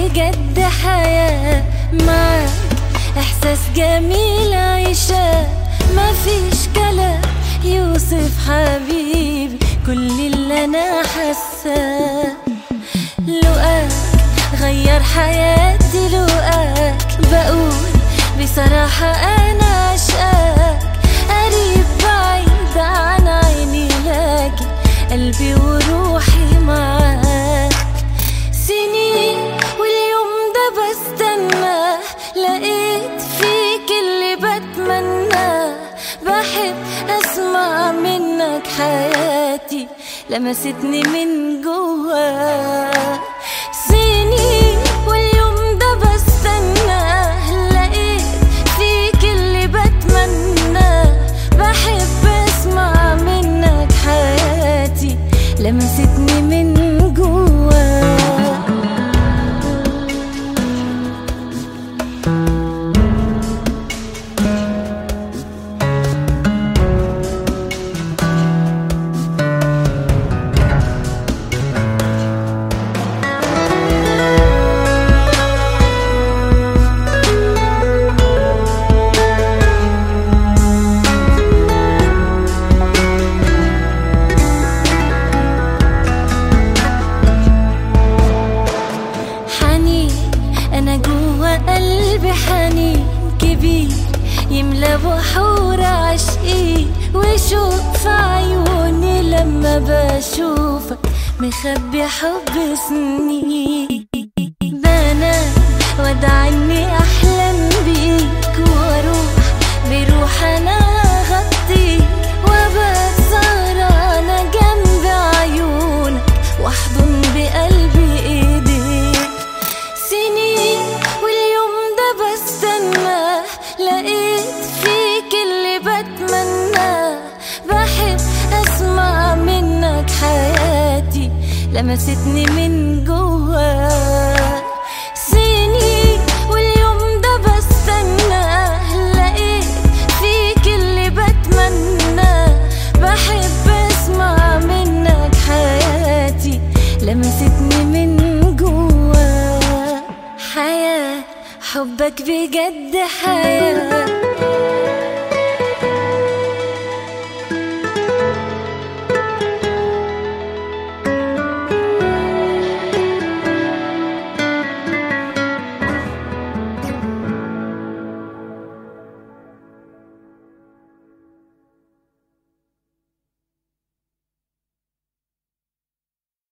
بجد حياة معاك، إحساس جميل عيشة، مفيش كلام يوصف حبيبي كل اللي أنا حاساه. لقاك غير حياتي، لقاك بقول بصراحة أنا عشقاك، قريب بعيد عن عيني لكن قلبي وروحي معاك. سنين واليوم ده بستناه، لقيت فيك اللي بتمناه، بحب أسمع منك حياتي لمستني من جواك. سنين واليوم ده بستناه، لقيت فيك اللي بتمناه، بحب أسمع منك حياتي لمستني من جواك. أنا جوا قلبي حنين كبير يملى بحور عشقي، وشوق في عيوني لما بشوفك مخبي حب سنين. بنام وادعي إني أحلم بيك، واروح بروح أنا أغطيك، وابقى سهرانة جنب عيونك واحضن بقلبي ايديك. سنين واليوم ده بستناه، لقيت فيك اللي بتمناه، بحب أسمع منك حياتي لمستني من جواك. سنين واليوم ده بستناه، لقيت فيك اللي بتمناه، بحب أسمع منك حياتي لمستني من جواك. حياة حبك بجد حياة.